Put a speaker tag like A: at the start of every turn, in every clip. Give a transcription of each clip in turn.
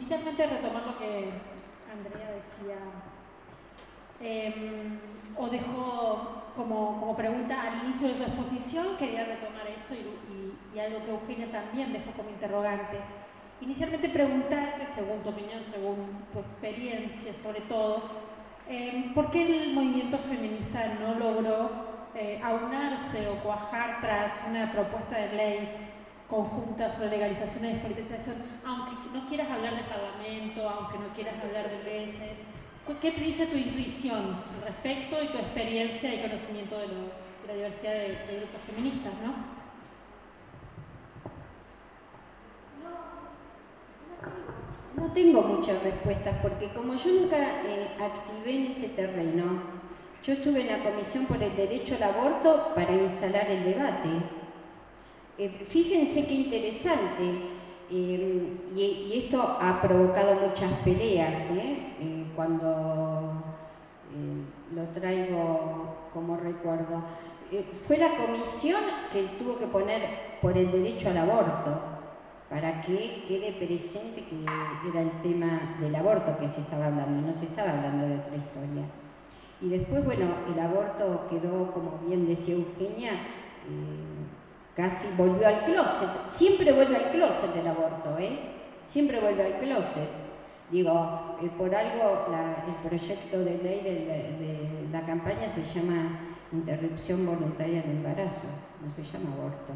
A: inicialmente retomar lo que Andrea decía, o dejó como pregunta al inicio de su exposición, quería retomar eso y algo que Eugenia también dejó como interrogante. Inicialmente preguntarte, según tu opinión, según tu experiencia sobre todo, ¿por qué el movimiento feminista no logró aunarse o cuajar tras una propuesta de ley conjunta sobre legalización y despolitización, aunque no quieras hablar de parlamento, aunque no quieras hablar de leyes? ¿Qué te dice tu intuición al respecto y tu experiencia y conocimiento de la diversidad de grupos feministas, ¿no?
B: No tengo muchas respuestas porque como yo nunca activé en ese terreno, yo estuve en la Comisión por el Derecho al Aborto para instalar el debate. Fíjense qué interesante, y esto ha provocado muchas peleas, cuando lo traigo como recuerdo. Fue la comisión que tuvo que poner por el derecho al aborto, para que quede presente que era el tema del aborto que se estaba hablando, no se estaba hablando de otra historia. Y después, bueno, el aborto quedó, como bien decía Eugenia, casi volvió al closet. Siempre vuelve al closet el aborto, siempre vuelve al closet. Digo, por algo el proyecto de ley de la campaña se llama interrupción voluntaria del embarazo, no se llama aborto.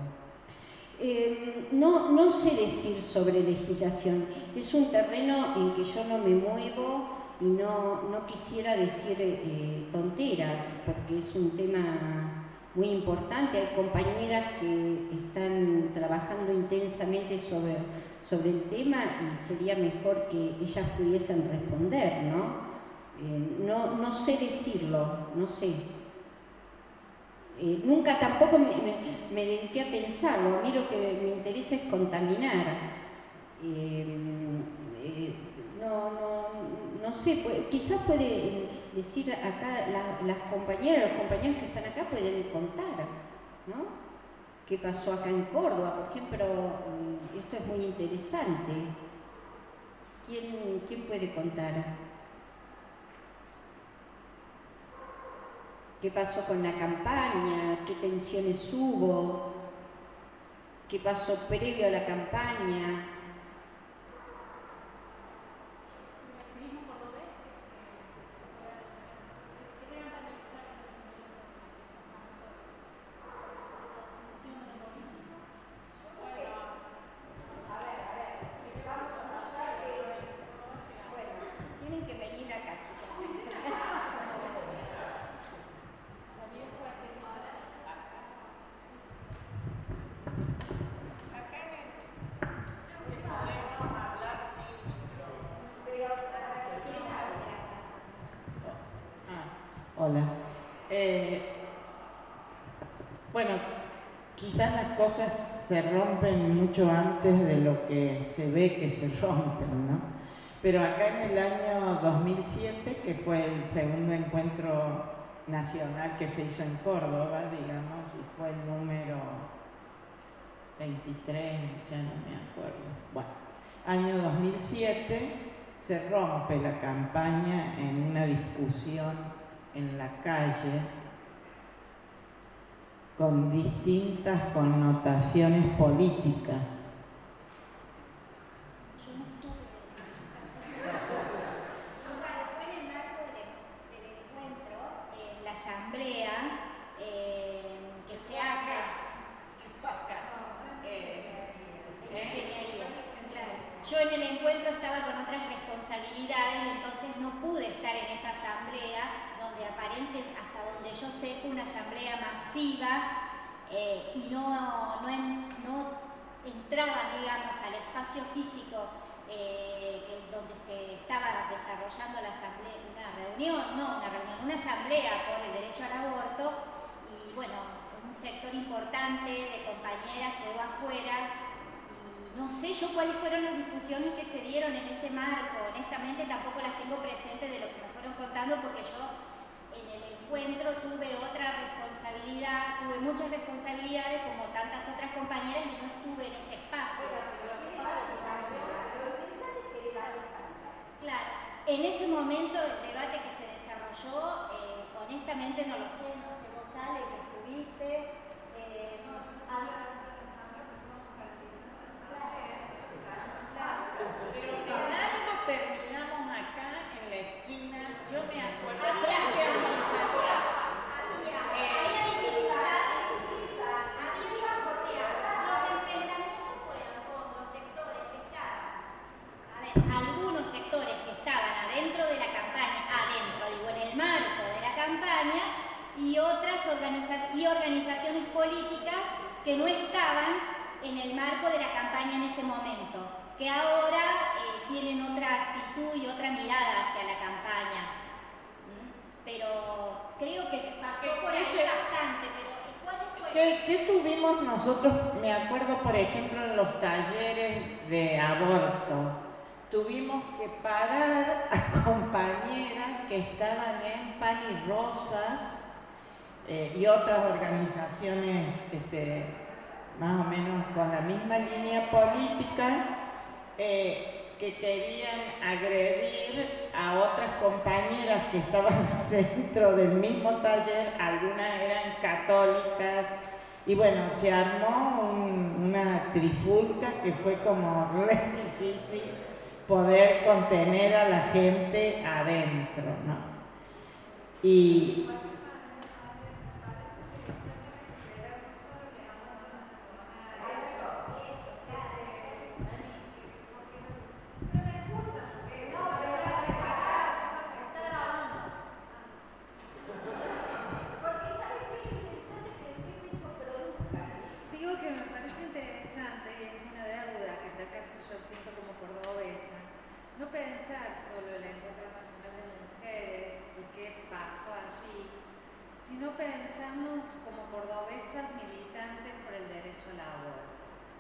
B: No sé decir sobre legislación, es un terreno en que yo no me muevo y no quisiera decir tonteras, porque es un tema muy importante. Hay compañeras que están trabajando intensamente sobre el tema y sería mejor que ellas pudiesen responder, ¿no? No sé decirlo, no sé. Nunca tampoco me dediqué a pensarlo. A mí lo que me interesa es contaminar. No sé, quizás puede decir acá las compañeras, los compañeros que están acá pueden contar, ¿no? ¿Qué pasó acá en Córdoba? Por ejemplo, esto es muy interesante. ¿Quién puede contar? ¿Qué pasó con la campaña? ¿Qué tensiones hubo? ¿Qué pasó previo a la campaña?
C: Hola. Bueno, quizás las cosas se rompen mucho antes de lo que se ve que se rompen, ¿no? Pero acá en el año 2007, que fue el segundo encuentro nacional que se hizo en Córdoba, digamos, y fue el número 23, ya no me acuerdo. Bueno, año 2007 se rompe la campaña en una discusión en la calle con distintas connotaciones políticas.
D: Yo no estuve. Fue en el marco del encuentro, en la asamblea que se hace. Yo en el encuentro estaba con otras responsabilidades, entonces no pude estar en esa asamblea, donde hasta donde yo sé, fue una asamblea masiva y no entraban, digamos, al espacio físico donde se estaba desarrollando la asamblea, una asamblea por el derecho al aborto, y bueno, un sector importante de compañeras quedó afuera. No sé yo cuáles fueron las discusiones que se dieron en ese marco, honestamente tampoco las tengo presentes de lo que me fueron contando, porque yo en el encuentro tuve otra responsabilidad, tuve muchas responsabilidades como tantas otras compañeras y no estuve en este espacio.
B: Lo interesante es que
D: En ese momento, el debate que se desarrolló, honestamente no lo sé, no sé vos, Ale, que estuviste.
C: Pero en algo terminamos acá en la esquina. Yo me acuerdo.
D: Algunos sectores que estaban adentro de la campaña, en el marco de la campaña, y organizaciones políticas que no estaban en el marco de la campaña en ese momento, que ahora tienen otra actitud y otra mirada hacia la campaña. Pero creo que pasó por ahí bastante, pero ¿cuáles fueron?
C: ¿Qué tuvimos nosotros? Me acuerdo, por ejemplo, en los talleres de aborto. Tuvimos que parar a compañeras que estaban en Pan y Rosas y otras organizaciones más o menos con la misma línea política que querían agredir a otras compañeras que estaban dentro del mismo taller. Algunas eran católicas y bueno, se armó una trifulca que fue como re difícil poder contener a la gente adentro, ¿no? Y
E: no pensar solo en el Encuentro Nacional de Mujeres y qué pasó allí, sino pensarnos como cordobesas militantes por el derecho al aborto.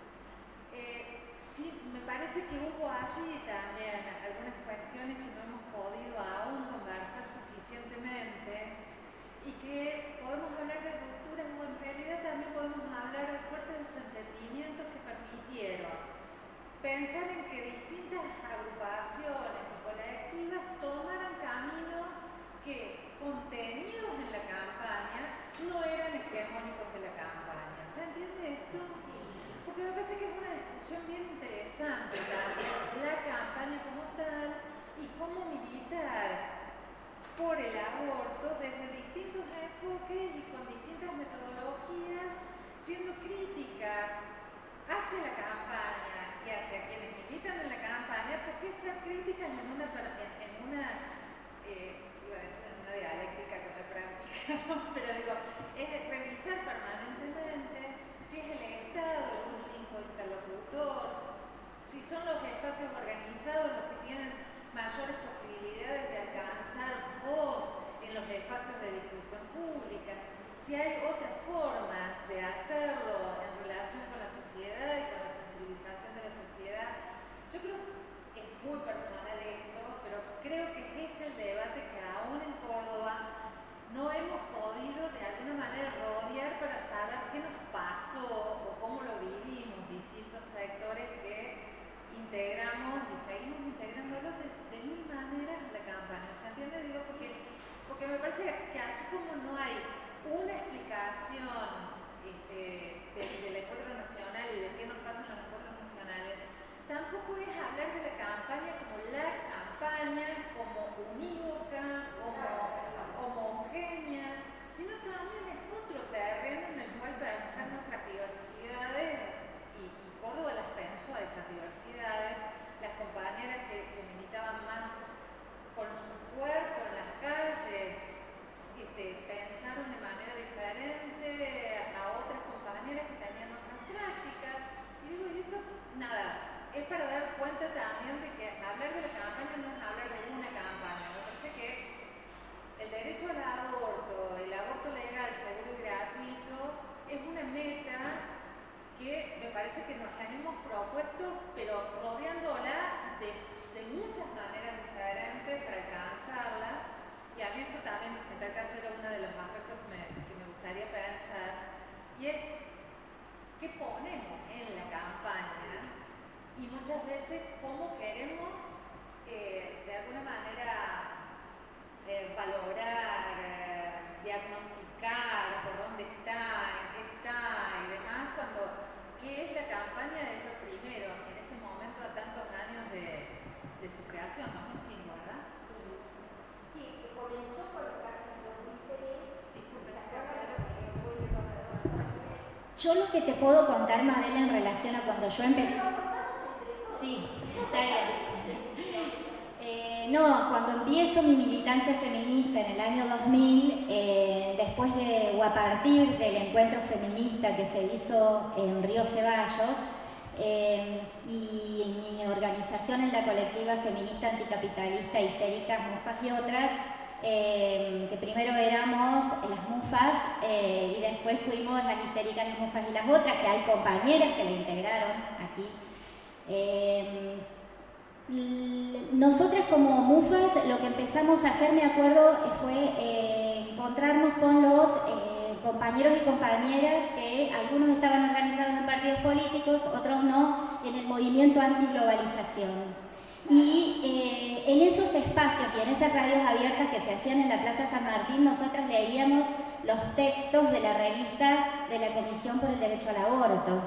E: Sí, me parece que hubo allí también algunas cuestiones que no hemos podido aún conversar suficientemente y que podemos hablar de rupturas o en realidad también podemos hablar de fuertes desentendimientos que permitieron pensar en que distintas agrupaciones y colectivas tomaran caminos que, contenidos en la campaña, no eran hegemónicos de la campaña. ¿Se entiende esto? Porque me parece que es una discusión bien interesante también, la campaña como tal y cómo militar por el aborto desde distintos enfoques
D: Yo lo que te puedo contar, Mabel, en relación a cuando yo empecé... Sí, está bien. No, cuando empiezo mi militancia feminista en el año 2000, después de o a partir del encuentro feminista que se hizo en Río Ceballos, y mi organización en la colectiva feminista anticapitalista Histéricas, Mufas y otras, que primero éramos las Mufas y después fuimos las Histéricas, las Mufas y las otras, que hay compañeras que la integraron aquí. Nosotras como Mufas lo que empezamos a hacer, me acuerdo, fue encontrarnos con los compañeros y compañeras que algunos estaban organizados en partidos políticos, otros no, en el movimiento antiglobalización. Y en esos espacios y en esas radios abiertas que se hacían en la Plaza San Martín, nosotras leíamos los textos de la revista de la Comisión por el Derecho al Aborto.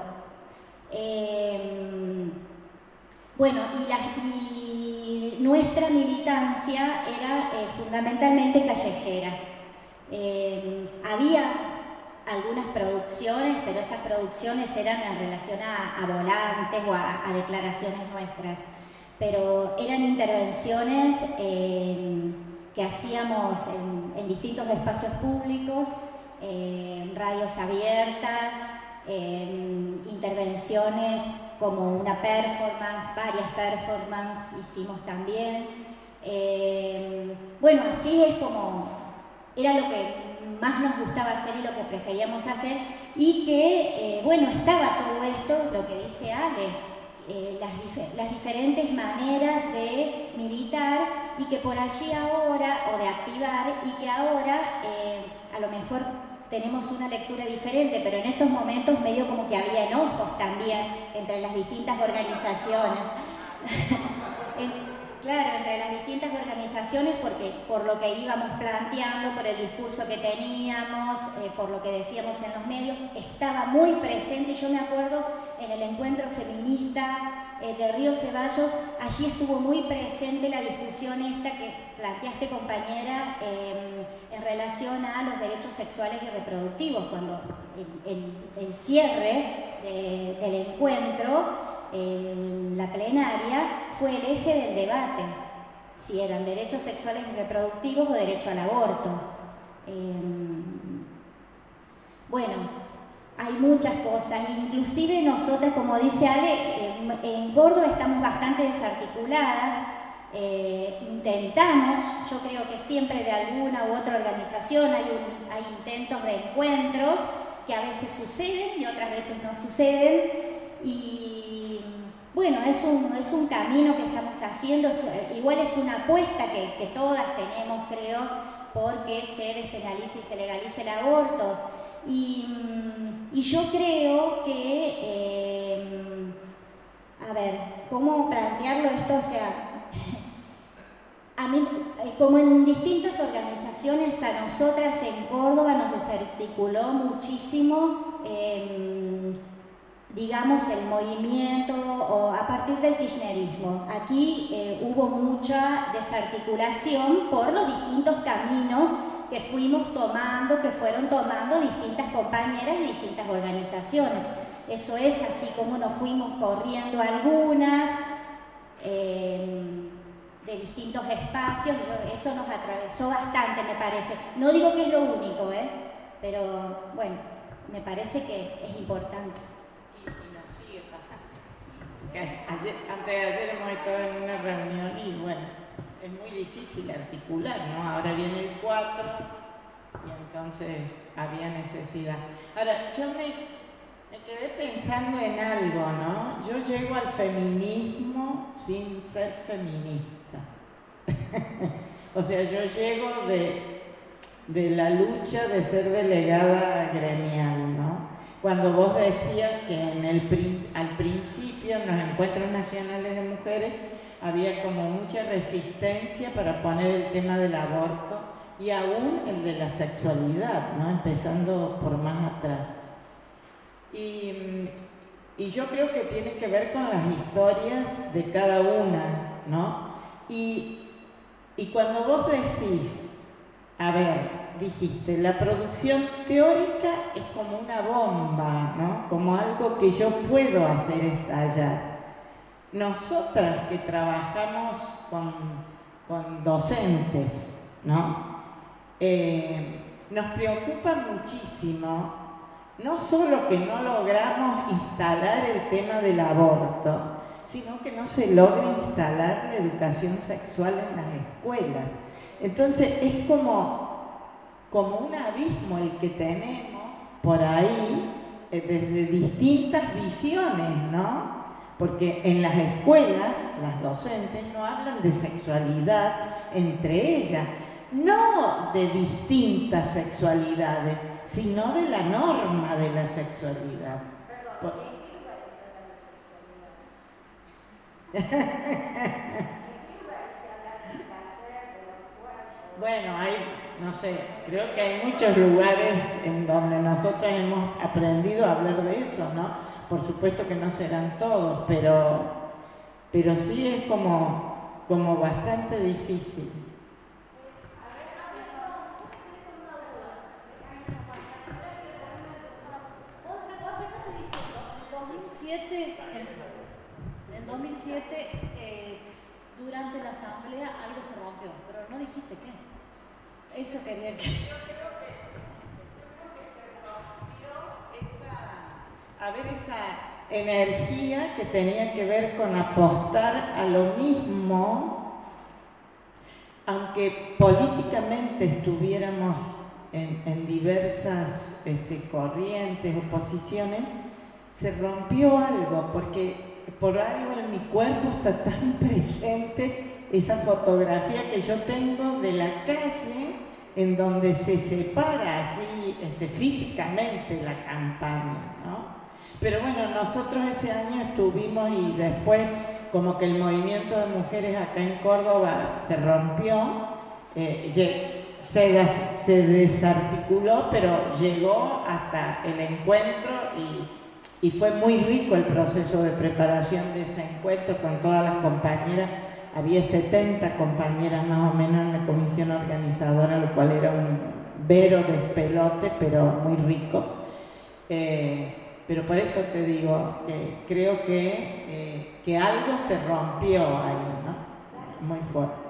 D: Bueno, y nuestra militancia era fundamentalmente callejera. Había algunas producciones, pero estas producciones eran en relación a volantes o a declaraciones nuestras, pero eran intervenciones que hacíamos en distintos espacios públicos, radios abiertas, intervenciones como una performance, varias performances hicimos también. Bueno, así es como era lo que más nos gustaba hacer y lo que preferíamos hacer, y que, bueno, estaba todo esto, lo que dice Ale, las diferentes maneras de militar, y que por allí ahora, o de activar, y que ahora a lo mejor tenemos una lectura diferente, pero en esos momentos medio como que había enojos también entre las distintas organizaciones. Claro, entre las distintas organizaciones, porque por lo que íbamos planteando, por el discurso que teníamos, por lo que decíamos en los medios, estaba muy presente. Y yo me acuerdo en el encuentro feminista de Río Ceballos, allí estuvo muy presente la discusión esta que planteaste, compañera, en relación a los derechos sexuales y reproductivos, cuando el cierre del encuentro en la plenaria fue el eje del debate, si eran derechos sexuales y reproductivos o derecho al aborto. Bueno, hay muchas cosas, inclusive nosotras, como dice Ale, en Córdoba estamos bastante desarticuladas, intentamos, yo creo que siempre de alguna u otra organización hay intentos de encuentros que a veces suceden y otras veces no suceden. Y bueno, es un camino que estamos haciendo, igual es una apuesta que todas tenemos, creo, porque se despenalice y se legalice el aborto. Y yo creo que, a ver, ¿cómo plantearlo esto? O sea, a mí, como en distintas organizaciones, a nosotras en Córdoba nos desarticuló muchísimo, digamos, el movimiento, o a partir del kirchnerismo. Aquí hubo mucha desarticulación por los distintos caminos que fuimos tomando, que fueron tomando distintas compañeras y distintas organizaciones. Eso es así como nos fuimos corriendo algunas de distintos espacios. Eso nos atravesó bastante, me parece. No digo que es lo único, pero bueno, me parece que es importante.
C: Antes de ayer hemos estado en una reunión y bueno, es muy difícil articular, ¿no? Ahora viene el 4 y entonces había necesidad. Ahora, yo me quedé pensando en algo, ¿no? Yo llego al feminismo sin ser feminista. O sea, yo llego de la lucha de ser delegada gremial, ¿no? Cuando vos decías que al principio en los encuentros nacionales de mujeres había como mucha resistencia para poner el tema del aborto y aún el de la sexualidad, ¿no? Empezando por más atrás. Y yo creo que tiene que ver con las historias de cada una, ¿no? Y cuando vos decís, a ver, dijiste, la producción teórica es como una bomba, ¿no? Como algo que yo puedo hacer estallar. Nosotras que trabajamos con docentes, ¿no? Nos preocupa muchísimo, no solo que no logramos instalar el tema del aborto, sino que no se logra instalar la educación sexual en las escuelas. Entonces es como un abismo el que tenemos por ahí, desde distintas visiones, ¿no? Porque en las escuelas, las docentes no hablan de sexualidad entre ellas, no de distintas sexualidades, sino de la norma de la sexualidad.
B: Perdón, ¿en qué lugar se habla de sexualidad?
C: Bueno, hay, no sé, creo que hay muchos lugares en donde nosotros hemos aprendido a hablar de eso, ¿no? Por supuesto que no serán todos, pero sí es como bastante difícil.
F: En 2007, durante la asamblea algo se rompió, pero no dijiste qué. Eso quería que...
C: Yo creo que se rompió esa energía que tenía que ver con apostar a lo mismo, aunque políticamente estuviéramos en diversas corrientes o posiciones, se rompió algo, porque por algo en mi cuerpo está tan presente esa fotografía que yo tengo de la calle en donde se separa así físicamente la campaña, ¿no? Pero bueno, nosotros ese año estuvimos y después como que el movimiento de mujeres acá en Córdoba se rompió, se desarticuló, pero llegó hasta el encuentro y fue muy rico el proceso de preparación de ese encuentro con todas las compañeras. Había 70 compañeras más o menos en la comisión organizadora, lo cual era un vero despelote, pero muy rico. Pero por eso te digo que creo que algo se rompió ahí, ¿no? Muy fuerte.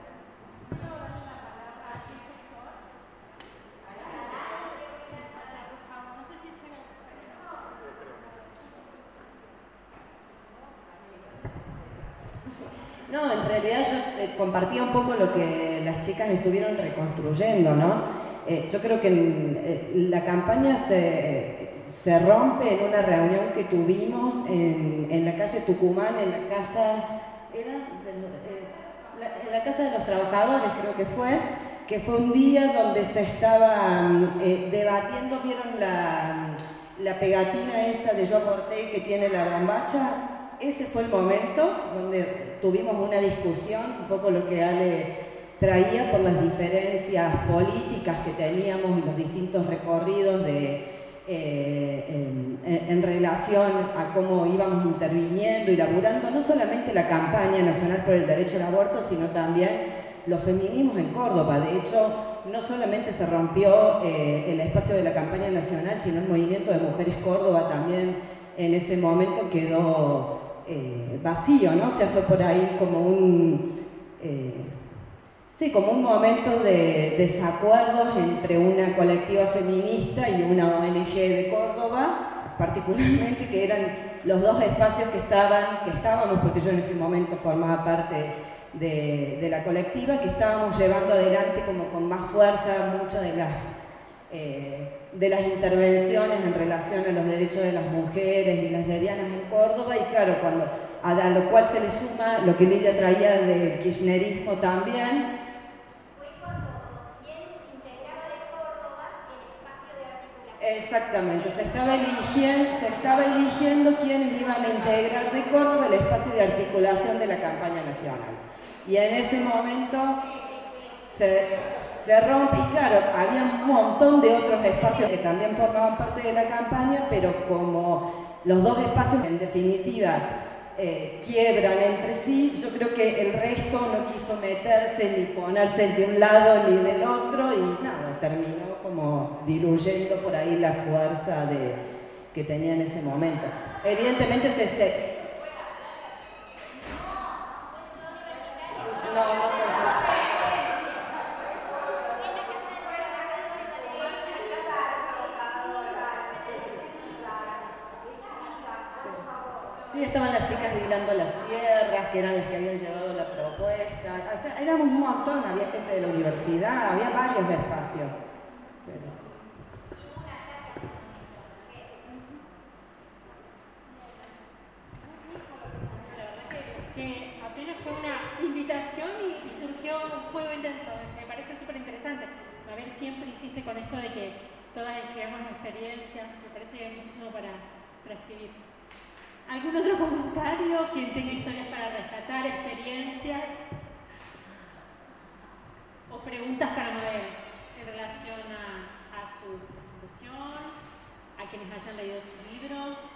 G: No, en realidad yo compartía un poco lo que las chicas estuvieron reconstruyendo, ¿no? Yo creo que la campaña se rompe en una reunión que tuvimos en la calle Tucumán, en la casa, en la casa de los trabajadores, creo que fue un día donde se estaba debatiendo, ¿vieron la pegatina esa de Yo Corté que tiene la bombacha? Ese fue el momento donde tuvimos una discusión, un poco lo que Ale traía por las diferencias políticas que teníamos y los distintos recorridos en relación a cómo íbamos interviniendo y laburando no solamente la campaña nacional por el derecho al aborto, sino también los feminismos en Córdoba. De hecho, no solamente se rompió el espacio de la campaña nacional, sino el movimiento de Mujeres Córdoba también en ese momento quedó vacío, ¿no? O sea, fue por ahí como como un momento de desacuerdos entre una colectiva feminista y una ONG de Córdoba, particularmente, que eran los dos espacios que estábamos, porque yo en ese momento formaba parte de la colectiva, que estábamos llevando adelante como con más fuerza muchas de las intervenciones en relación a los derechos de las mujeres y las lesbianas en Córdoba, y claro, a lo cual se le suma lo que Lidia traía del kirchnerismo también.
D: Fue cuando quien integraba de Córdoba el espacio de articulación.
G: Exactamente, se estaba eligiendo quiénes iban a integrar de Córdoba el espacio de articulación de la campaña nacional. Y en ese momento se rompe, y claro, había un montón de otros espacios que también formaban parte de la campaña, pero como los dos espacios en definitiva quiebran entre sí. Yo creo que el resto no quiso meterse ni ponerse de un lado ni del otro y nada, terminó como diluyendo por ahí la fuerza que tenía en ese momento. Evidentemente sí, estaban las chicas hilando las sierras, que eran las que habían llevado la propuesta. Éramos un montón, había gente de la universidad, había varios espacios. Pero...
A: que apenas fue una invitación y surgió un juego intenso. Me parece súper interesante. Mabel siempre insiste con esto de que todas escribamos experiencias. Me parece que hay muchísimo para escribir. ¿Algún otro comentario? ¿Quién tenga historias para rescatar, experiencias? ¿O preguntas para Mabel en relación a su presentación? ¿A quienes hayan leído su libro?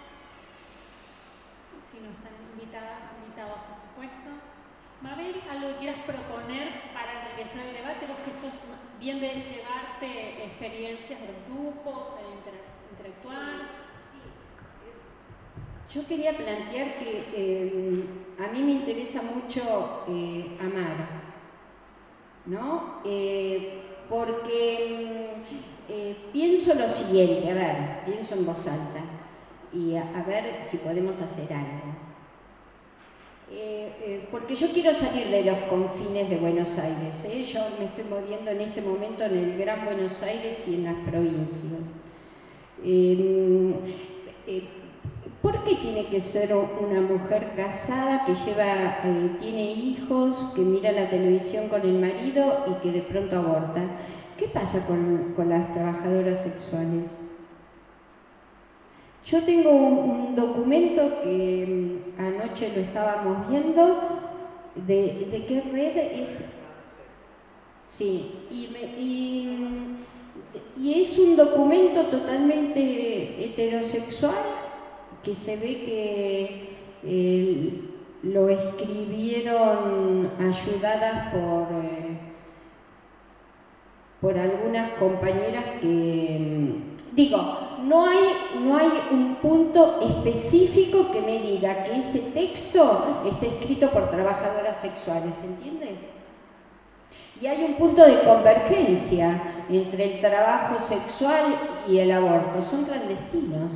A: Si no están invitados, por supuesto. Mabel, ¿algo que quieras proponer para enriquecer el debate? Vos que sos bien de llevarte experiencias de los grupos, interactuar.
B: Yo quería plantear que a mí me interesa mucho amar, ¿no? Porque pienso lo siguiente, pienso en voz alta y a ver si podemos hacer algo. Porque yo quiero salir de los confines de Buenos Aires, ¿eh? Yo me estoy moviendo en este momento en el Gran Buenos Aires y en las provincias. ¿Por qué tiene que ser una mujer casada que tiene hijos, que mira la televisión con el marido y que de pronto aborta? ¿Qué pasa con las trabajadoras sexuales? Yo tengo un documento que anoche lo estábamos viendo, ¿de qué red es? Sí, y es un documento totalmente heterosexual que se ve que lo escribieron ayudadas por algunas compañeras que, no hay un punto específico que me diga que ese texto está escrito por trabajadoras sexuales, ¿entiende? Y hay un punto de convergencia entre el trabajo sexual y el aborto, son clandestinos,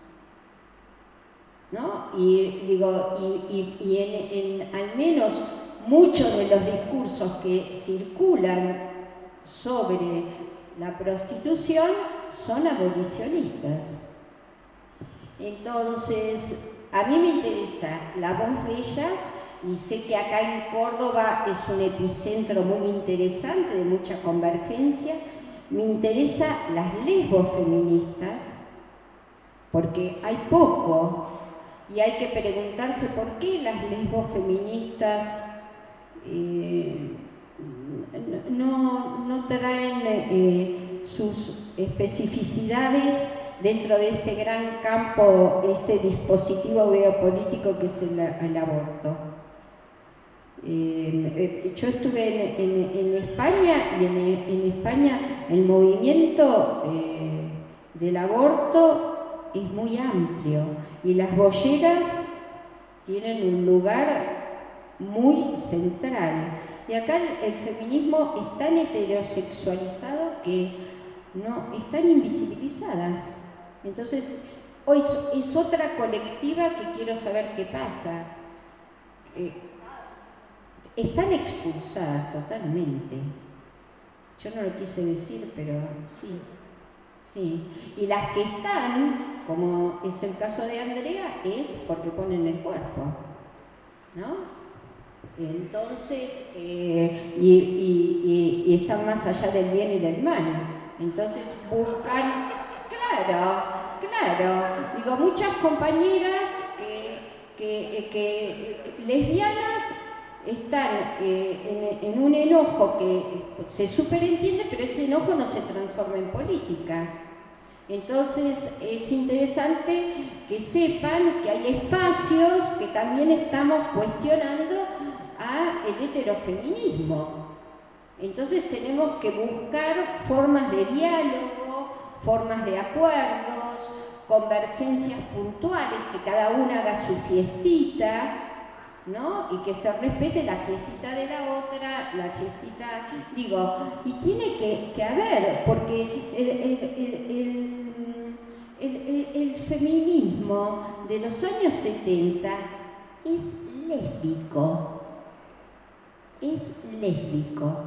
B: ¿no? Y al menos muchos de los discursos que circulan sobre la prostitución son abolicionistas. Entonces, a mí me interesa la voz de ellas y sé que acá en Córdoba es un epicentro muy interesante, de mucha convergencia. Me interesa las lesbofeministas, porque hay poco y hay que preguntarse por qué las lesbofeministas no traen sus especificidades dentro de este gran campo, este dispositivo biopolítico que es el aborto. Yo estuve en España y en España el movimiento del aborto es muy amplio y las bolleras tienen un lugar muy central. Y acá el feminismo es tan heterosexualizado que no están invisibilizadas. Entonces, hoy es otra colectiva que quiero saber qué pasa. Están expulsadas totalmente. Yo no lo quise decir, pero sí. Y las que están, como es el caso de Andrea, es porque ponen el cuerpo, ¿no? Entonces, y están más allá del bien y del mal. Entonces buscan, claro, muchas compañeras que lesbianas están en un enojo que se superentiende, pero ese enojo no se transforma en política. Entonces es interesante que sepan que hay espacios que también estamos cuestionando el heterofeminismo. Entonces tenemos que buscar formas de diálogo, formas de acuerdos, convergencias puntuales, que cada una haga su fiestita, ¿no? Y que se respete la fiestita de la otra, la fiestita, digo, y tiene que haber, porque el feminismo de los años 70 es lésbico. Es lésbico.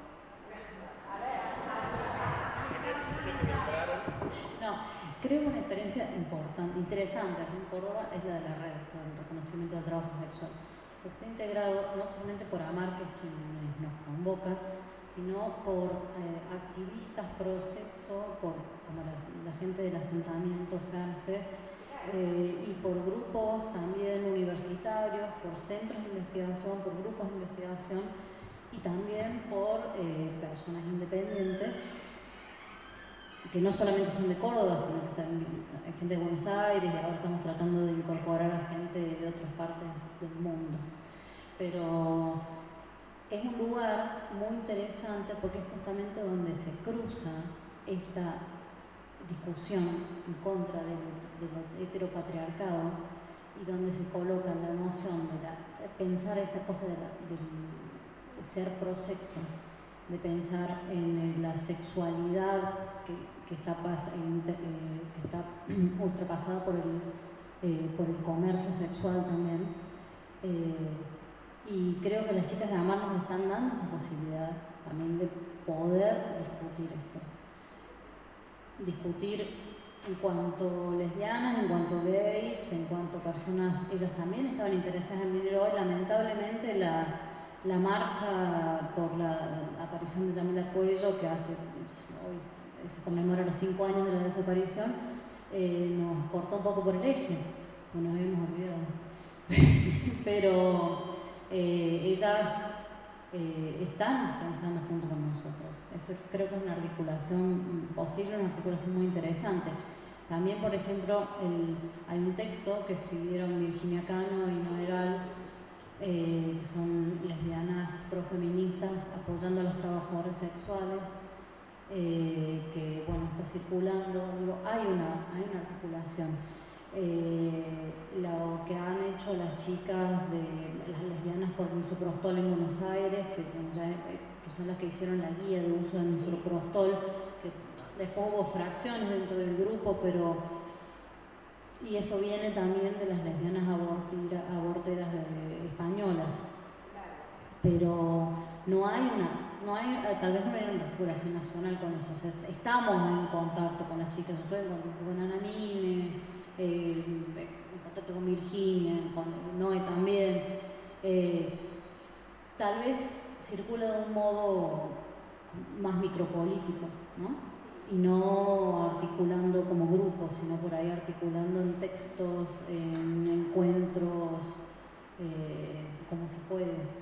F: No, creo una experiencia interesante aquí en Córdoba es la de la red por el reconocimiento del trabajo sexual. Está integrado no solamente por AMAR, que es quien nos convoca, sino por activistas pro sexo, como la gente del asentamiento FERCE, y por grupos también universitarios, por centros de investigación, por grupos de investigación y también por personas independientes que no solamente son de Córdoba, sino que también hay gente de Buenos Aires, y ahora estamos tratando de incorporar a gente de otras partes del mundo. Pero es un lugar muy interesante porque es justamente donde se cruza esta discusión en contra del heteropatriarcado y donde se coloca la noción de pensar esta cosa del ser prosexo, de pensar en la sexualidad que está ultrapasada por el comercio sexual también. Y creo que las chicas de AMAR nos están dando esa posibilidad también de poder discutir esto. Discutir en cuanto lesbianas, en cuanto gays, en cuanto personas, ellas también estaban interesadas en venir hoy. Lamentablemente la marcha por la aparición de Yamila Cuello, que hoy se conmemora los 5 años de la desaparición, nos cortó un poco por el eje, no nos habíamos olvidado. Pero ellas están pensando junto con nosotros. Eso creo que es una articulación posible, una articulación muy interesante. También, por ejemplo, hay un texto que escribieron Virginia Cano y Noegal, son lesbianas profeministas apoyando a los trabajadores sexuales, que bueno, está circulando. Digo, hay una articulación. Lo que han hecho las chicas de las lesbianas por misoprostol en Buenos Aires, que son las que hicieron la guía de uso del misoprostol, que después hubo fracciones dentro del grupo, y eso viene también de las lesbianas aborteras españolas. Pero tal vez no hay una articulación nacional con eso. O sea, estamos en contacto con las chicas. Yo estoy en contacto con Ana Mine, en contacto con Virginia, con Noé también. Tal vez circula de un modo más micropolítico, ¿no? Y no articulando como grupo, sino por ahí articulando en textos, en encuentros, como se puede.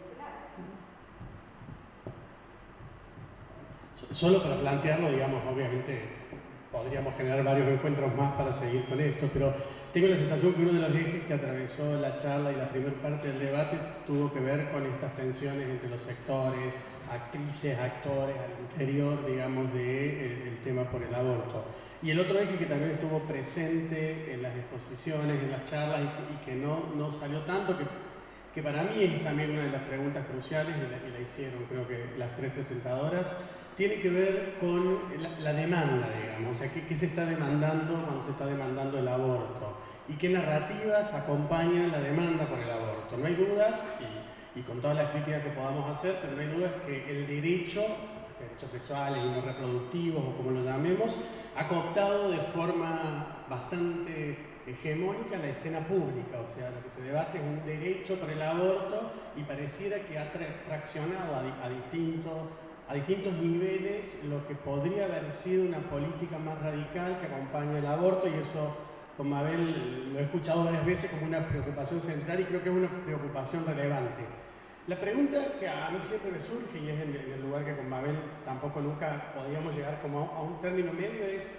H: Solo para plantearlo, digamos, obviamente podríamos generar varios encuentros más para seguir con esto, pero tengo la sensación que uno de los ejes que atravesó la charla y la primera parte del debate tuvo que ver con estas tensiones entre los sectores, actrices, actores, al interior, digamos, del tema por el aborto. Y el otro eje que también estuvo presente en las exposiciones, en las charlas, y que no salió tanto, que para mí es también una de las preguntas cruciales, y la hicieron creo que las 3 presentadoras, tiene que ver con la demanda, digamos, o sea, ¿qué se está demandando cuando se está demandando el aborto? Y qué narrativas acompañan la demanda por el aborto. No hay dudas, y con todas las críticas que podamos hacer, pero no hay dudas que el derechos sexuales y no reproductivos, o como lo llamemos, ha cooptado de forma bastante hegemónica la escena pública. O sea, lo que se debate es un derecho por el aborto y pareciera que ha traccionado a distintos niveles lo que podría haber sido una política más radical que acompaña el aborto, y eso con Mabel lo he escuchado varias veces como una preocupación central, y creo que es una preocupación relevante. La pregunta que a mí siempre me surge, y es en el lugar que con Mabel tampoco nunca podíamos llegar como a un término medio, es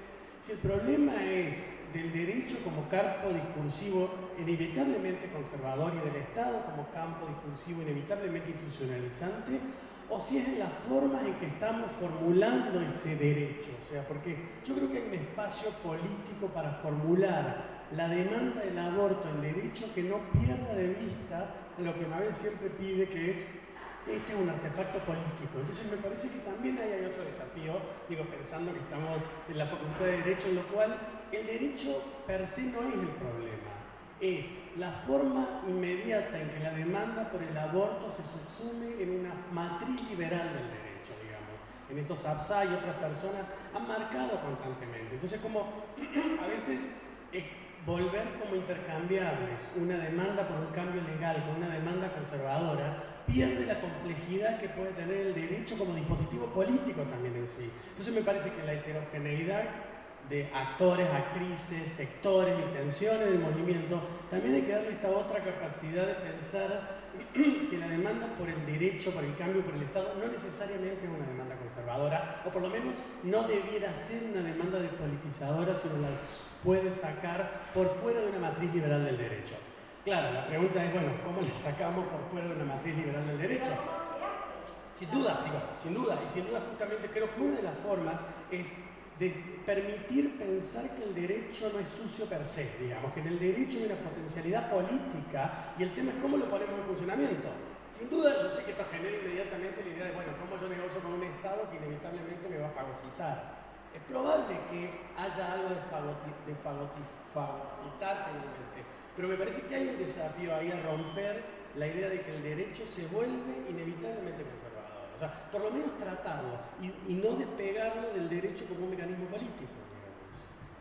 H: Si el problema es del derecho como campo discursivo inevitablemente conservador y del Estado como campo discursivo inevitablemente institucionalizante, o si es en las formas en que estamos formulando ese derecho. O sea, porque yo creo que hay un espacio político para formular la demanda del aborto en derecho que no pierda de vista lo que Mabel siempre pide, que es este es un artefacto político. Entonces me parece que también ahí hay otro desafío, digo, pensando que estamos en la Facultad de Derecho, en lo cual el derecho per se no es el problema, es la forma inmediata en que la demanda por el aborto se subsume en una matriz liberal del derecho, digamos. En estos Absa y otras personas han marcado constantemente. Entonces, como a veces volver como intercambiables una demanda por un cambio legal con una demanda conservadora pierde la complejidad que puede tener el derecho como dispositivo político también en sí. Entonces me parece que la heterogeneidad de actores, actrices, sectores y tensiones del movimiento, también hay que darle esta otra capacidad de pensar que la demanda por el derecho, por el cambio, por el Estado, no necesariamente es una demanda conservadora, o por lo menos no debiera ser una demanda despolitizadora, si uno la puede sacar por fuera de una matriz liberal del derecho. Claro, la pregunta es, bueno, ¿cómo le sacamos por fuera de una matriz liberal del derecho? Sin duda, y sin duda justamente creo que una de las formas es de permitir pensar que el derecho no es sucio per se, digamos, que en el derecho hay una potencialidad política y el tema es cómo lo ponemos en funcionamiento. Sin duda, yo sé que esto genera inmediatamente la idea de, bueno, ¿cómo yo negocio con un Estado que inevitablemente me va a fagocitar? Es probable que haya algo de fagocitar finalmente, pero me parece que hay un desafío ahí a romper la idea de que el derecho se vuelve inevitablemente conservador. O sea, por lo menos tratarlo y no despegarlo del derecho como un mecanismo político, digamos.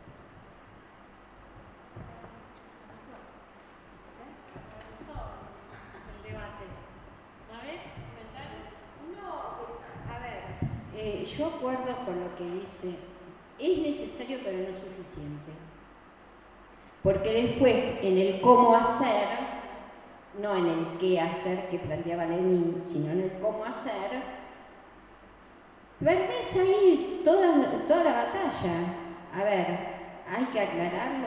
A: El debate. ¿Sabes? ¿Comentarios?
B: No, a ver, yo acuerdo con lo que dice, es necesario pero no es suficiente. Porque después, en el cómo hacer, no en el qué hacer que planteaba Lenin, sino en el cómo hacer, perdés ahí toda la batalla. A ver, hay que aclararlo.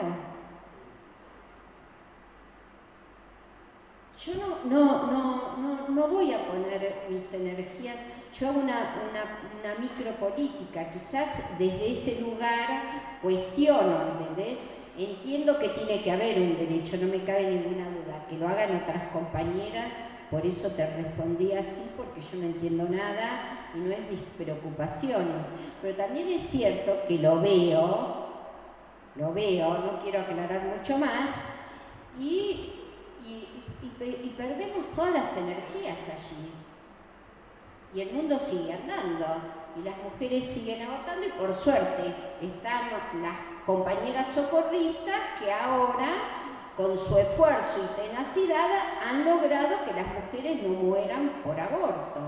B: Yo no voy a poner mis energías, yo hago una micropolítica, quizás desde ese lugar cuestiono, ¿entendés? Entiendo que tiene que haber un derecho, no me cabe ninguna duda, que lo hagan otras compañeras, por eso te respondí así, porque yo no entiendo nada y no es mis preocupaciones. Pero también es cierto que lo veo, no quiero aclarar mucho más, y perdemos todas las energías allí. Y el mundo sigue andando, y las mujeres siguen abortando, y por suerte están las compañeras socorristas que ahora, con su esfuerzo y tenacidad, han logrado que las mujeres no mueran por aborto.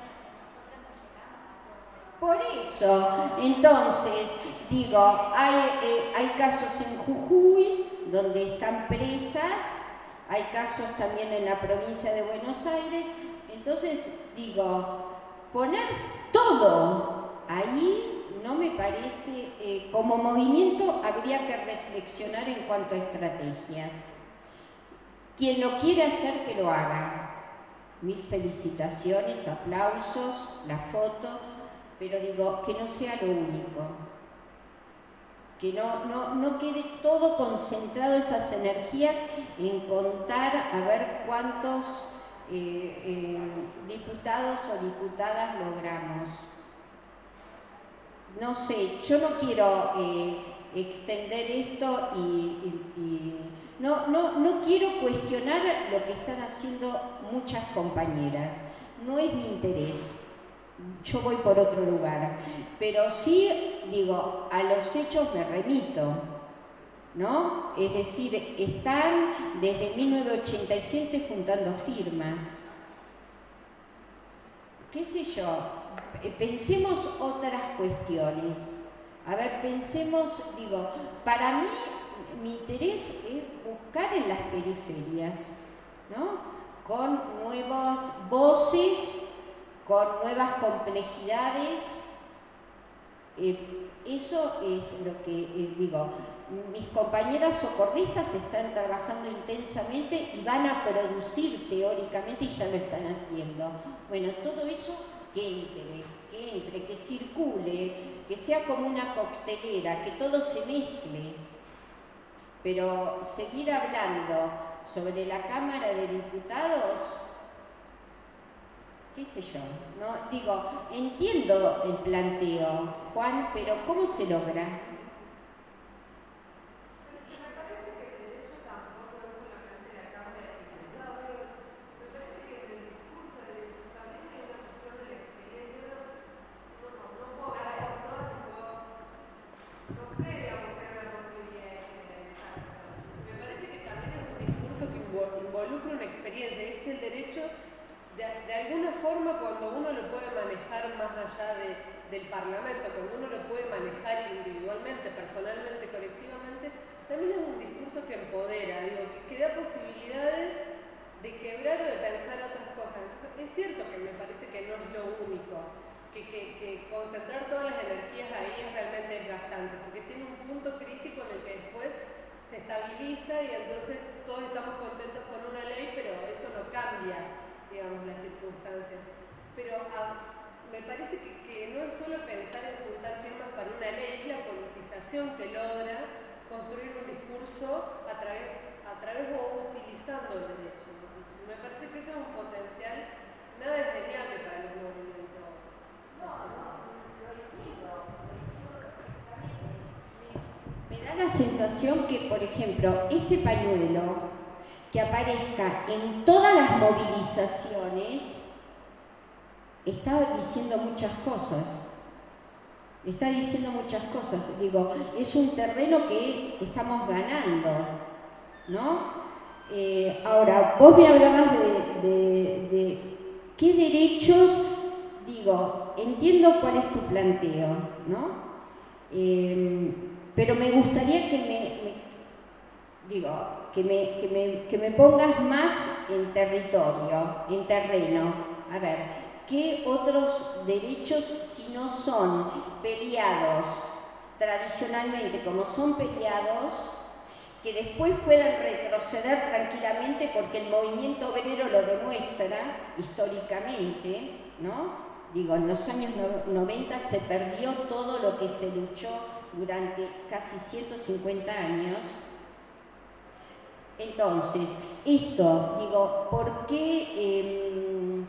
B: Por eso, entonces, digo, hay casos en Jujuy donde están presas, hay casos también en la provincia de Buenos Aires, entonces, digo, poner todo ahí no me parece, como movimiento habría que reflexionar en cuanto a estrategias. Quien lo quiere hacer, que lo haga. Mil felicitaciones, aplausos, la foto, pero digo, que no sea lo único. Que no quede todo concentrado esas energías en contar a ver cuántos diputados o diputadas logramos. No sé, yo no quiero extender esto y no quiero cuestionar lo que están haciendo muchas compañeras. No es mi interés. Yo voy por otro lugar. Pero sí, digo, a los hechos me remito, ¿no? Es decir, están desde 1987 juntando firmas. ¿Qué sé yo? Pensemos otras cuestiones. A ver, pensemos, digo, para mí mi interés es buscar en las periferias, ¿no? Con nuevas voces, con nuevas complejidades, Eso es lo que digo. Mis compañeras socorristas están trabajando intensamente y van a producir teóricamente y ya lo están haciendo. Bueno, todo eso que entre, que circule, que sea como una coctelera, que todo se mezcle. Pero seguir hablando sobre la Cámara de Diputados, qué sé yo, ¿no? Digo, entiendo el planteo, Juan, pero ¿cómo se logra?
I: Involucra una experiencia, es que el derecho de alguna forma cuando uno lo puede manejar más allá del Parlamento, cuando uno lo puede manejar individualmente, personalmente, colectivamente, también es un discurso que empodera, digo, que da posibilidades de quebrar o de pensar otras cosas. Entonces, es cierto que me parece que no es lo único, que concentrar todas las energías ahí es realmente desgastante, porque tiene un punto crítico en el que después se estabiliza y entonces todos estamos contentos con una ley, pero eso no cambia, digamos, las circunstancias. Pero me parece que no es solo pensar en juntar firmas para una ley, es la politización que logra construir un discurso a través o utilizando el derecho. Me parece que ese es un potencial nada desdeñable para los movimientos.
B: Me da la sensación que, por ejemplo, este pañuelo que aparezca en todas las movilizaciones está diciendo muchas cosas. Está diciendo muchas cosas. Digo, es un terreno que estamos ganando, ¿no? Ahora, vos me hablabas de qué derechos, digo, entiendo cuál es tu planteo, ¿no? Pero me gustaría que me pongas más en territorio, en terreno. A ver, ¿qué otros derechos, si no son peleados tradicionalmente como son peleados, que después puedan retroceder tranquilamente porque el movimiento obrero lo demuestra históricamente, ¿no? Digo, en los años 90 se perdió todo lo que se luchó durante casi 150 años. Entonces, esto, digo, ¿por qué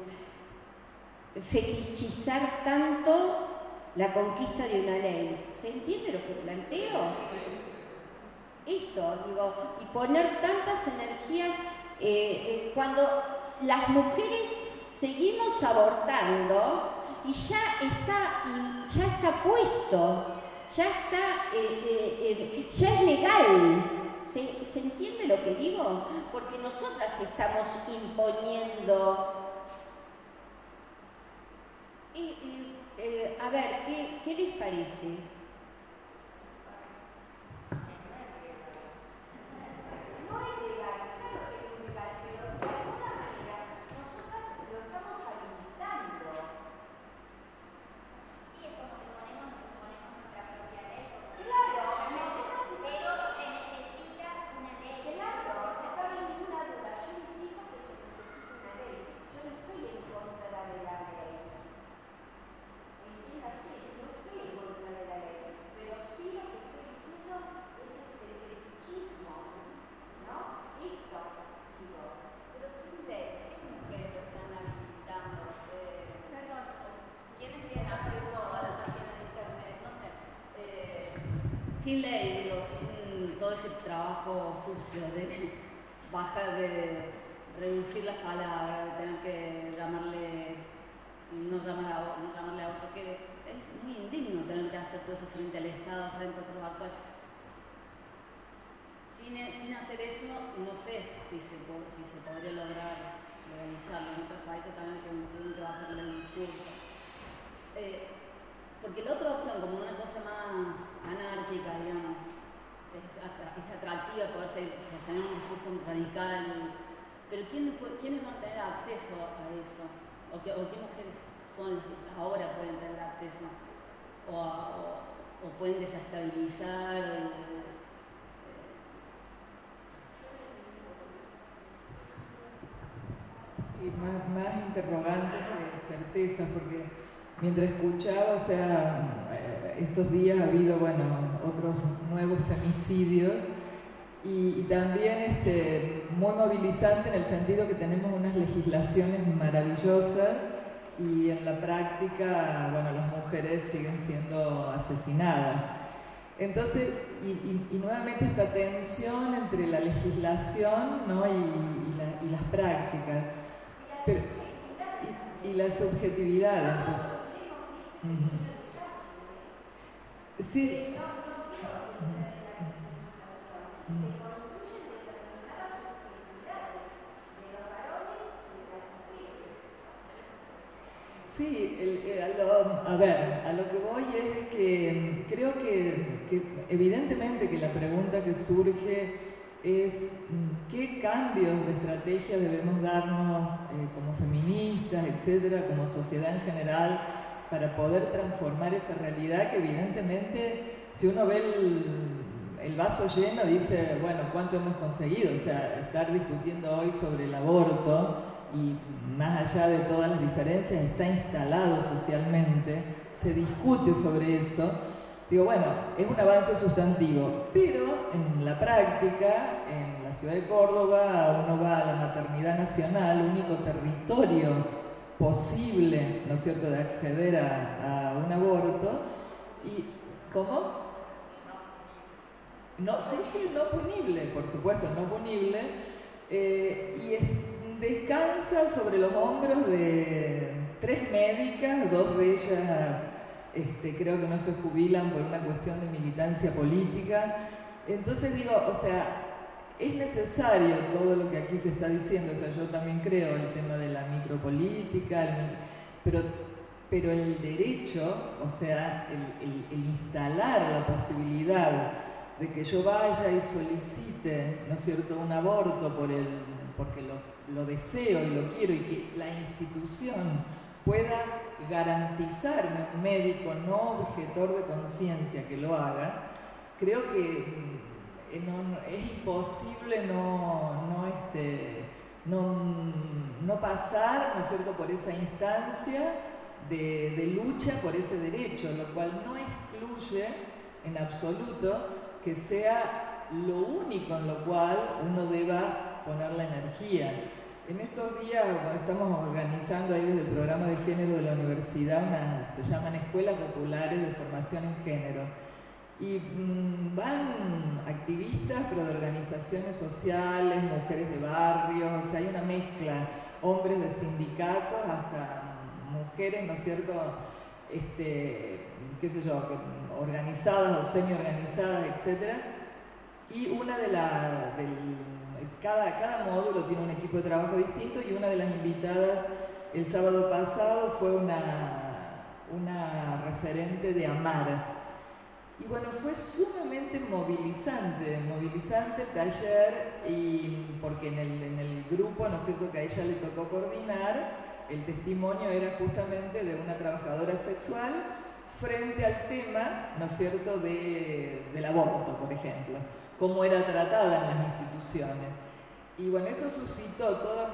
B: fetichizar tanto la conquista de una ley? ¿Se entiende lo que planteo? Esto, digo, y poner tantas energías cuando las mujeres seguimos abortando y ya está puesto, ya es legal. ¿Se entiende lo que digo? Porque nosotras estamos imponiendo. A ver, ¿qué les parece? No es legal, claro que no es legal, pero de alguna manera nosotras lo estamos habilitando.
D: Sí, es como que ponemos nuestra propia ley.
B: Claro,
D: pero se necesita una ley.
B: Claro, no cabe ninguna duda. Yo insisto que se necesita una ley. Yo no estoy en contra de la ley. Entiéndase, no estoy en contra de la ley. Pero sí lo que estoy diciendo es este fetichismo, ¿no? Esto, digo.
J: Pero sin ley, ¿qué mujeres lo están habilitando?
D: Perdón.
J: ¿Quiénes tienen acceso a las páginas de internet? No sé. Sin ley, digo, sin todo ese trabajo sucio de bajar, de reducir las palabras, de tener que no llamarle a otro, que es muy indigno tener que hacer todo eso frente al Estado, frente a otros actores. Sin hacer eso, no sé si se podría lograr legalizarlo. En otros países también tienen que bajarle el discurso. Porque la otra opción, como una cosa más anárquica, digamos, es atractiva poder sostener un discurso radical, pero ¿quiénes van a tener acceso a eso? ¿O qué mujeres son las que ahora pueden tener acceso? o pueden desestabilizar.
K: Y más interrogantes que certezas, porque mientras escuchaba, o sea, estos días ha habido, bueno, otros nuevos femicidios y también muy movilizante en el sentido que tenemos unas legislaciones maravillosas y en la práctica, bueno, las mujeres siguen siendo asesinadas. Entonces, y nuevamente esta tensión entre la legislación, ¿no? y las prácticas. Pero, y la subjetividad. Sí. Sí, a lo que voy es que creo que evidentemente que la pregunta que surge es qué cambios de estrategia debemos darnos como feministas, etcétera, como sociedad en general, para poder transformar esa realidad que evidentemente, si uno ve el vaso lleno, dice, bueno, ¿cuánto hemos conseguido? O sea, estar discutiendo hoy sobre el aborto y más allá de todas las diferencias, está instalado socialmente, se discute sobre eso. Digo, bueno, es un avance sustantivo, pero en la práctica, en la ciudad de Córdoba, uno va a la maternidad nacional, único territorio posible, ¿no es cierto?, de acceder a un aborto. ¿Y cómo? No, sí, no punible, por supuesto, no punible, y descansa sobre los hombros de 3 médicas, 2 de ellas creo que no se jubilan por una cuestión de militancia política. Entonces digo, o sea, es necesario todo lo que aquí se está diciendo, o sea, yo también creo el tema de la micropolítica, pero el derecho, o sea, el instalar la posibilidad de que yo vaya y solicite, ¿no es cierto?, un aborto porque lo deseo y lo quiero, y que la institución pueda garantizarme un médico no objetor de conciencia que lo haga, creo que es imposible no pasar, ¿no es cierto?, por esa instancia de lucha por ese derecho, lo cual no excluye en absoluto que sea lo único en lo cual uno deba poner la energía. En estos días estamos organizando ahí desde el programa de género de la universidad, se llaman Escuelas Populares de Formación en Género, y van activistas, pero de organizaciones sociales, mujeres de barrios, o sea, hay una mezcla, hombres de sindicatos hasta mujeres, ¿no es cierto?, qué sé yo, organizadas o semi-organizadas, etc. Y una de cada módulo tiene un equipo de trabajo distinto, y una de las invitadas el sábado pasado fue una referente de AMAR. Y bueno, fue sumamente movilizante el taller, porque en el grupo, ¿no es cierto?, que a ella le tocó coordinar, el testimonio era justamente de una trabajadora sexual frente al tema, ¿no es cierto?, del aborto, por ejemplo, cómo era tratada en las instituciones. Y bueno, eso suscitó todo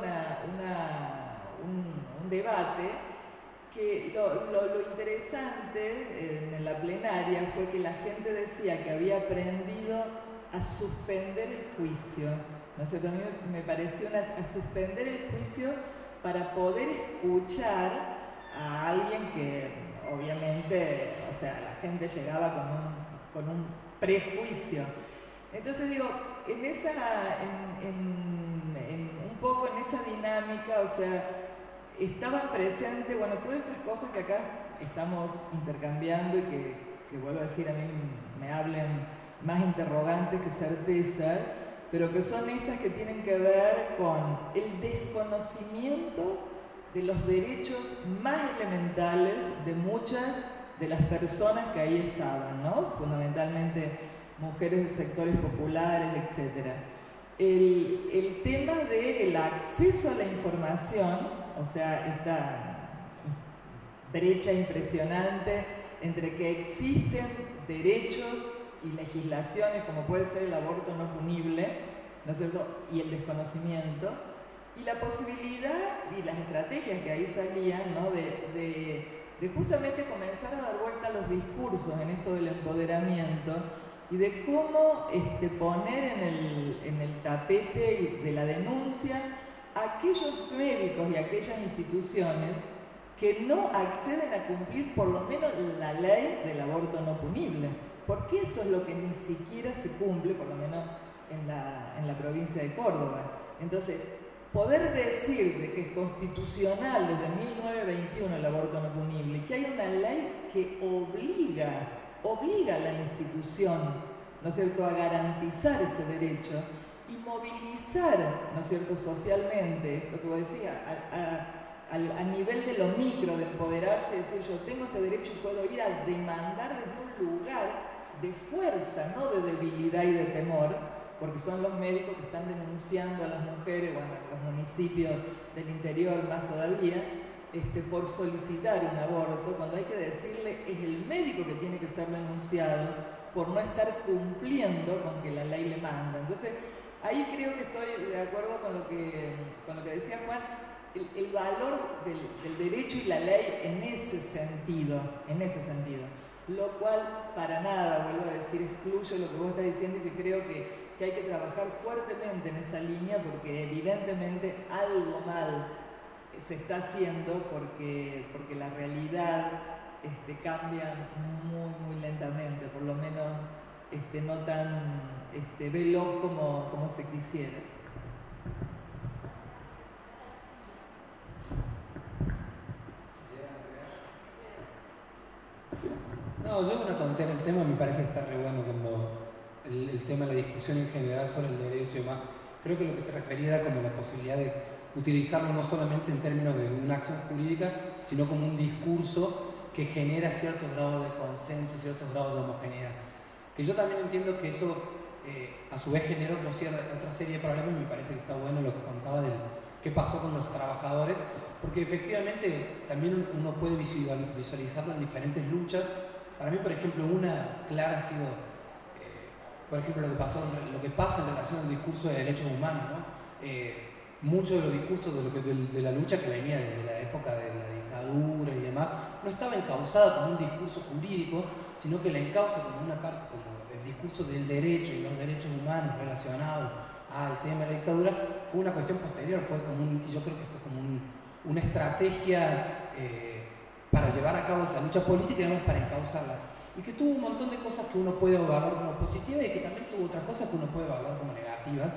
K: un debate, que lo interesante en la plenaria fue que la gente decía que había aprendido a suspender el juicio, ¿no es cierto? A mí me pareció a suspender el juicio para poder escuchar a alguien que obviamente, o sea, la gente llegaba con un prejuicio. Entonces digo, un poco en esa dinámica, o sea, estaban presentes, bueno, todas estas cosas que acá estamos intercambiando y que vuelvo a decir, a mí me hablen más interrogantes que certezas, pero que son estas que tienen que ver con el desconocimiento de los derechos más elementales de muchas de las personas que ahí estaban, ¿no? Fundamentalmente mujeres de sectores populares, etc. El tema del acceso a la información, o sea, esta brecha impresionante entre que existen derechos y legislaciones como puede ser el aborto no punible, ¿no es cierto?, y el desconocimiento, y la posibilidad y las estrategias que ahí salían, ¿no?, de justamente comenzar a dar vuelta a los discursos en esto del empoderamiento y de cómo poner en el tapete de la denuncia a aquellos médicos y aquellas instituciones que no acceden a cumplir por lo menos la ley del aborto no punible, porque eso es lo que ni siquiera se cumple, por lo menos en la provincia de Córdoba. Entonces, poder decir de que es constitucional desde 1921 el aborto no punible y que hay una ley que obliga a la institución, ¿no es cierto?, a garantizar ese derecho y movilizar, ¿no es cierto?, socialmente, lo que vos decías, a nivel de lo micro, de empoderarse, de decir yo tengo este derecho y puedo ir a demandar desde un lugar de fuerza, no de debilidad y de temor, porque son los médicos que están denunciando a las mujeres, bueno, a los municipios del interior más todavía, por solicitar un aborto, cuando hay que decirle es el médico que tiene que ser denunciado por no estar cumpliendo con que la ley le manda. Entonces, ahí creo que estoy de acuerdo con lo que decía Juan, el valor del derecho y la ley en ese sentido, lo cual para nada, vuelvo a decir, excluye lo que vos estás diciendo y que creo que hay que trabajar fuertemente en esa línea porque evidentemente algo mal se está haciendo porque la realidad cambia muy lentamente, por lo menos no tan veloz como se quisiera.
L: No, yo una tontería, el tema me parece que está re bueno cuando el tema de la discusión en general sobre el derecho y demás. Creo que lo que se refería era como la posibilidad de utilizarlo no solamente en términos de una acción jurídica, sino como un discurso que genera ciertos grados de consenso, ciertos grados de homogeneidad. Que yo también entiendo que eso a su vez genera otra serie de problemas y me parece que está bueno lo que contaba de qué pasó con los trabajadores, porque efectivamente también uno puede visualizarlo en diferentes luchas. Para mí, por ejemplo, una clara ha sido, por ejemplo, lo que pasa en relación al discurso de derechos humanos, ¿no? Muchos de los discursos de la lucha que venía desde la época de la dictadura y demás, no estaba encauzada como un discurso jurídico, sino que la encausa como una parte, como el discurso del derecho y los derechos humanos relacionados al tema de la dictadura, fue una cuestión posterior, y yo creo que fue como una estrategia para llevar a cabo esa lucha política y además para encauzarla. Y que tuvo un montón de cosas que uno puede evaluar como positivas y que también tuvo otras cosas que uno puede evaluar como negativas.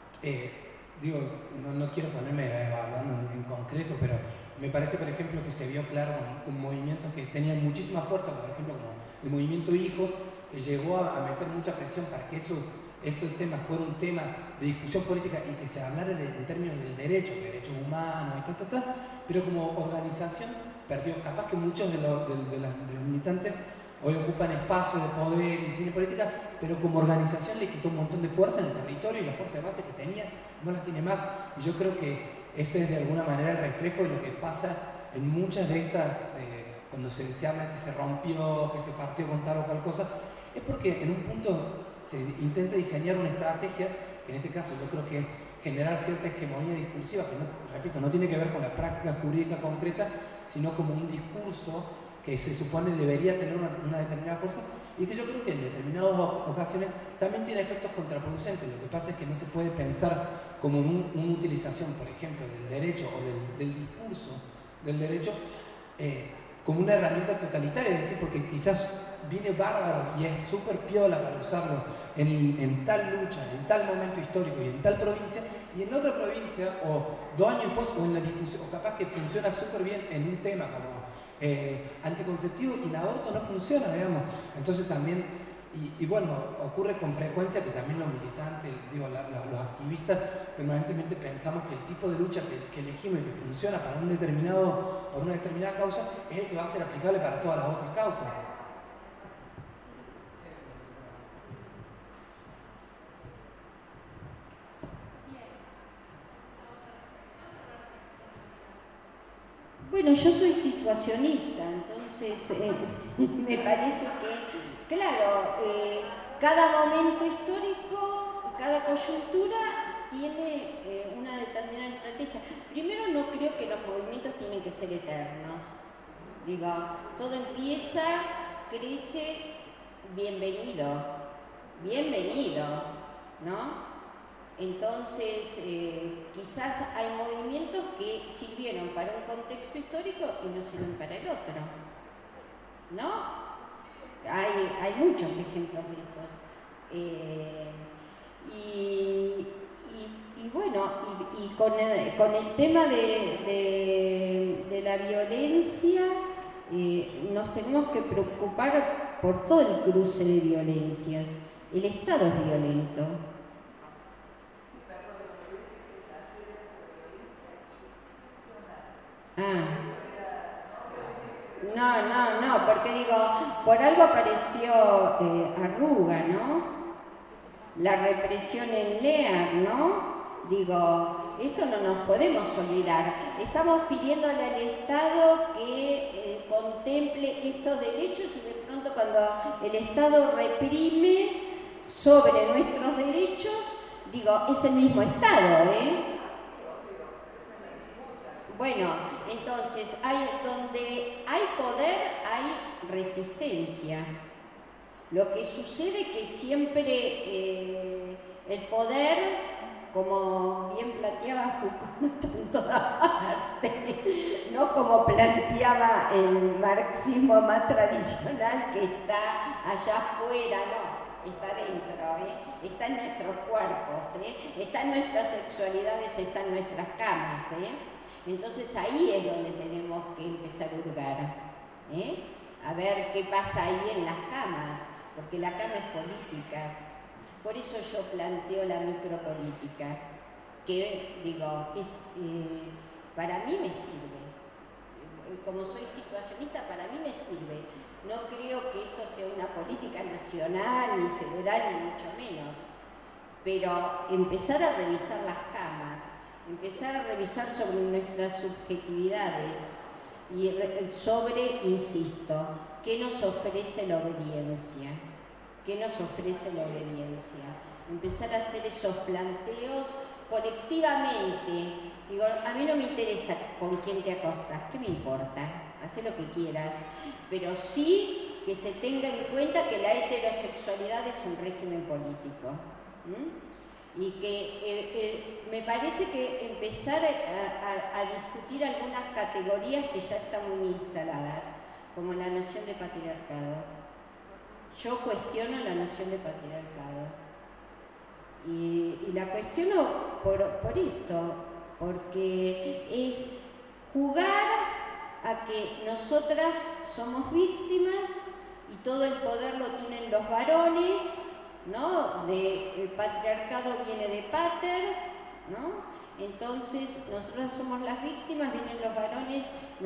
L: No quiero ponerme a evaluarlo en concreto, pero me parece, por ejemplo, que se vio claro con movimientos que tenían muchísima fuerza, por ejemplo, como el movimiento Hijos, que llegó a meter mucha presión para que esos temas fueran un tema de discusión política y que se hablara en términos de derechos humanos y pero como organización perdió. Capaz que muchos de los militantes hoy ocupan espacios de poder y cine política, pero como organización le quitó un montón de fuerza en el territorio y la fuerza de base que tenía no la tiene más. Y yo creo que ese es de alguna manera el reflejo de lo que pasa en muchas de estas, cuando se habla que se rompió, que se partió con tal o cual cosa, es porque en un punto se intenta diseñar una estrategia, que en este caso yo creo que es generar cierta hegemonía discursiva, que repito, no tiene que ver con la práctica jurídica concreta, sino como un discurso que se supone debería tener una determinada fuerza y que yo creo que en determinadas ocasiones también tiene efectos contraproducentes. Lo que pasa es que no se puede pensar como una utilización, por ejemplo, del derecho o del discurso del derecho como una herramienta totalitaria, es decir, porque quizás viene bárbaro y es súper piola para usarlo en tal lucha, en tal momento histórico y en tal provincia, y en otra provincia, o 2 años después, o en la discusión, o capaz que funciona súper bien en un tema como anticonceptivo y el aborto no funciona, digamos. Entonces también, y bueno, ocurre con frecuencia que también los militantes, los activistas, permanentemente pensamos que el tipo de lucha que elegimos y que funciona para por una determinada causa es el que va a ser aplicable para todas las otras causas.
B: Bueno, yo soy situacionista, entonces Entonces, me parece que, claro, cada momento histórico, cada coyuntura tiene una determinada estrategia. Primero, no creo que los movimientos tienen que ser eternos. Digo, todo empieza, crece, bienvenido, ¿no? Entonces, quizás hay movimientos que sirvieron para un contexto histórico y no sirven para el otro, ¿no? Hay muchos ejemplos de esos. Y bueno, y con el tema de la violencia, nos tenemos que preocupar por todo el cruce de violencias. El Estado es violento. No, porque digo, por algo apareció Arruga, ¿no? La represión en Lear, ¿no? Digo, esto no nos podemos olvidar. Estamos pidiéndole al Estado que contemple estos derechos y de pronto cuando el Estado reprime sobre nuestros derechos, digo, es el mismo Estado, Bueno, entonces, donde hay poder, hay resistencia. Lo que sucede es que siempre el poder, como bien planteaba Foucault, no está en toda parte, no como planteaba el marxismo más tradicional que está allá afuera, no, está dentro, está en nuestros cuerpos, está en nuestras sexualidades, está en nuestras camas, Entonces ahí es donde tenemos que empezar a hurgar, a ver qué pasa ahí en las camas, porque la cama es política. Por eso yo planteo la micropolítica, que digo, para mí me sirve. Como soy situacionista, para mí me sirve. No creo que esto sea una política nacional, ni federal, ni mucho menos. Pero empezar a revisar las camas, empezar a revisar sobre nuestras subjetividades y sobre, insisto, ¿qué nos ofrece la obediencia? ¿Qué nos ofrece la obediencia? Empezar a hacer esos planteos colectivamente. Digo, a mí no me interesa con quién te acostas, ¿qué me importa? Haz lo que quieras, pero sí que se tenga en cuenta que la heterosexualidad es un régimen político. Y que me parece que empezar a discutir algunas categorías que ya están muy instaladas, como la noción de patriarcado. Yo cuestiono la noción de patriarcado y la cuestiono por esto, porque es jugar a que nosotras somos víctimas y todo el poder lo tienen los varones, ¿no? El patriarcado viene de pater, ¿no? Entonces nosotras somos las víctimas, vienen los varones,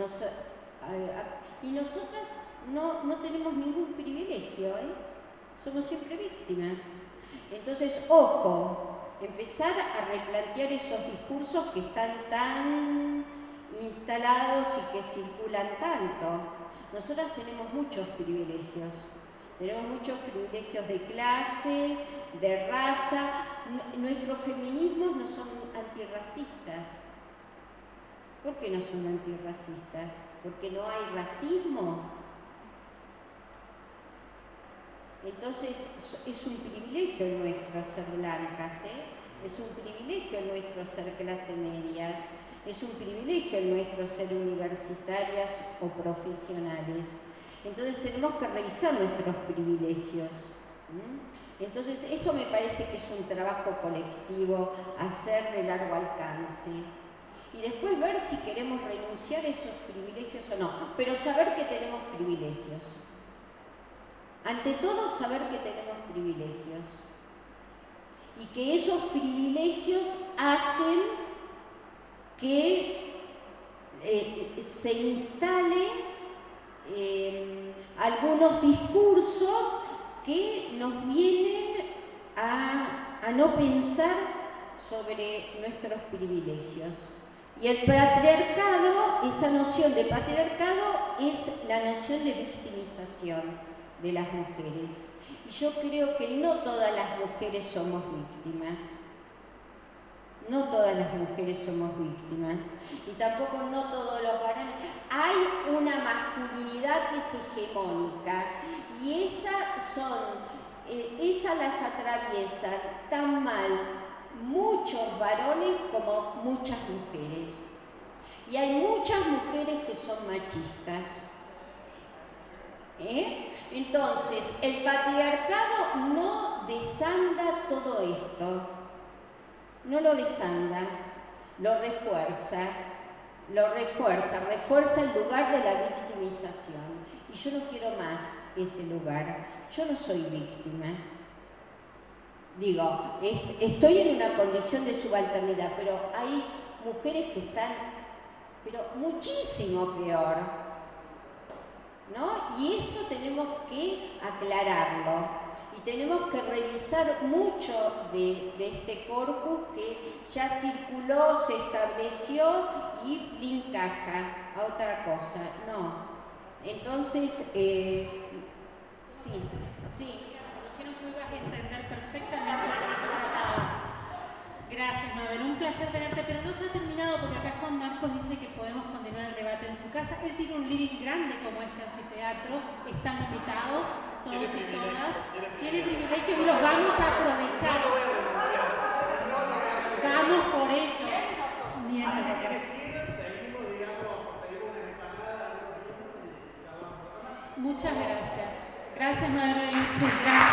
B: y nosotras no tenemos ningún privilegio, somos siempre víctimas. Entonces, ojo, empezar a replantear esos discursos que están tan instalados y que circulan tanto. Nosotras tenemos muchos privilegios de clase, de raza. Nuestros feminismos no son antirracistas. ¿Por qué no son antirracistas? ¿Porque no hay racismo? Entonces es un privilegio nuestro ser blancas, es un privilegio nuestro ser clase medias, es un privilegio nuestro ser universitarias o profesionales. Entonces tenemos que revisar nuestros privilegios. Entonces esto me parece que es un trabajo colectivo, hacer de largo alcance. Y después ver si queremos renunciar a esos privilegios o no, pero saber que tenemos privilegios. Ante todo, saber que tenemos privilegios y que esos privilegios hacen que se instalen algunos discursos que nos vienen a no pensar sobre nuestros privilegios. Y el patriarcado, esa noción de patriarcado es la noción de victimización de las mujeres. Y yo creo que no todas las mujeres somos víctimas. No todas las mujeres somos víctimas. Y tampoco no todos los varones. Hay una masculinidad que es hegemónica. Y esas las atraviesan tan mal muchos varones como muchas mujeres. Y hay muchas mujeres que son machistas. Entonces, el patriarcado no desanda todo esto. No lo desanda, lo refuerza, refuerza el lugar de la victimización. Y yo no quiero más ese lugar. Yo no soy víctima. Digo, estoy en una condición de subalternidad, pero hay mujeres que están, pero muchísimo peor, ¿no? Y esto tenemos que aclararlo. Y tenemos que revisar mucho de este corpus que ya circuló, se estableció y le encaja a otra cosa. No. Entonces, sí.
A: Dijeron que ibas a entender perfectamente lo que trataba. Gracias, Mabel. Un placer tenerte, pero no se ha terminado porque acá Juan Marcos dice que podemos continuar el debate en su casa. Él tiene un living grande como este anfiteatro. Están invitados todos y todas. Tiene privilegio y los vamos a aprovechar. Vamos por ello. Muchas gracias. Gracias, Mabel. Muchas gracias.